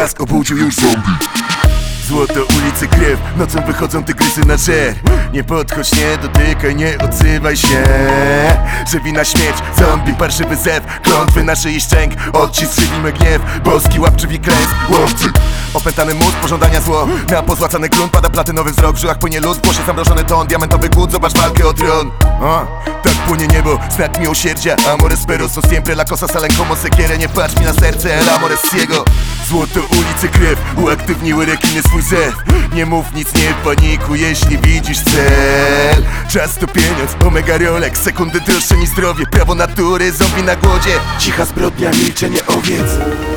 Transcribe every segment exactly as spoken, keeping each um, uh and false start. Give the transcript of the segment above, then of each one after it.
Blask obudził już zombie. Złoto ulicy, krew, nocą wychodzą tygrysy na żer. Nie podchodź, nie dotykaj, nie odzywaj się. Że wina śmierć, zombie, parszywy zew, klątwy na szyi szczęk, odcisk żywimy gniew, boski łapczywi klęsk, łowcy. Opętany mózg, pożądania zło, na pozłacany grunt pada platynowy wzrok, w żyłach płynie lód, w głosie zamrożony ton, diamentowy głód, zobacz walkę o tron. O, tak płonie niebo, znak miłosierdzia, amores peros, no siempre la cosa salen como se quiere. Nie patrz mi na serce, el amor es ciego. Złoto ulicy, krew, uaktywniły rekiny swój zew. Nie mów nic, nie panikuj, jeśli widzisz cel. Czas to pieniądz, omega Rolex, sekundy droższe niż zdrowie, prawo natury, zombie na głodzie. Cicha zbrodnia, milczenie owiec.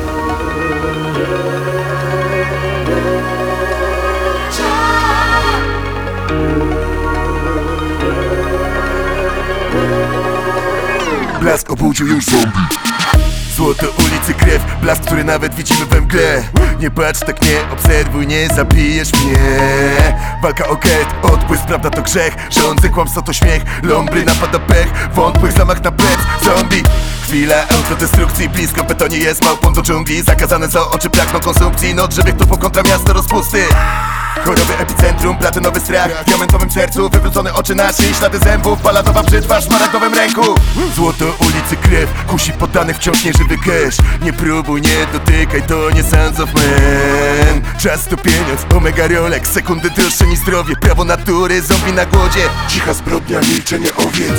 Blask obudził już zombie. Złoto ulicy, krew, blask, który nawet widzimy we mgle. Nie patrz tak, nie obserwuj, nie zabijesz mnie. Walka o get, odpływ, prawda to grzech. Rządzy, kłamstwo to śmiech, lombry, napada pech. Wątłych zamach na plec, zombie. Chwila autodestrukcji, blisko betonie jest małpą do dżungli. Zakazane za oczy, pragną konsumpcji, no drzewych tu po kontra miasto rozpusty. Choroby epicentrum, platynowy strach, w diamentowym sercu, wywrócone oczy na szyi, ślady zębów, paladowa brzytwa w szmaragdowym ręku. Złoto ulicy, krew, kusi poddanych wciąż nieżywy cash. Nie próbuj, nie dotykaj, to nie Sons of Man. Czas to pieniądz, omega Rolex, sekundy droższe niż zdrowie, prawo natury, zombie na głodzie. Cicha zbrodnia, milczenie owiec.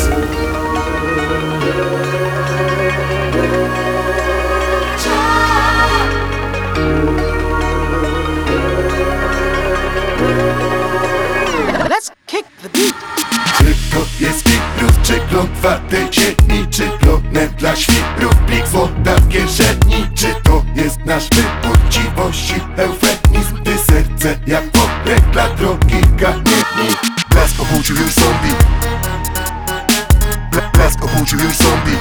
Let's kick the beat. Czy to jest wirus, czy klątwa tej ziemi, czy klonem dla świrów, plik złota w kieszeni? Czy to jest nasz wybór chciwości, eufemizm, gdy serce jak pobrek dla drogi kamieni? Blask obudził już zombie. Bla, blask obudził już zombie.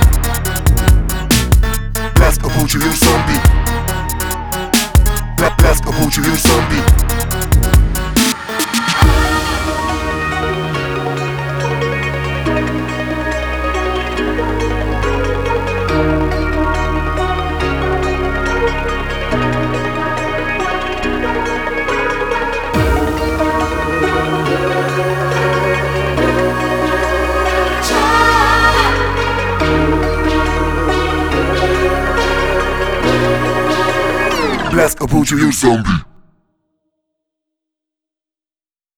Blask obudził już zombie. Bla, blask obudził już zombie. Blask obudził już zombie.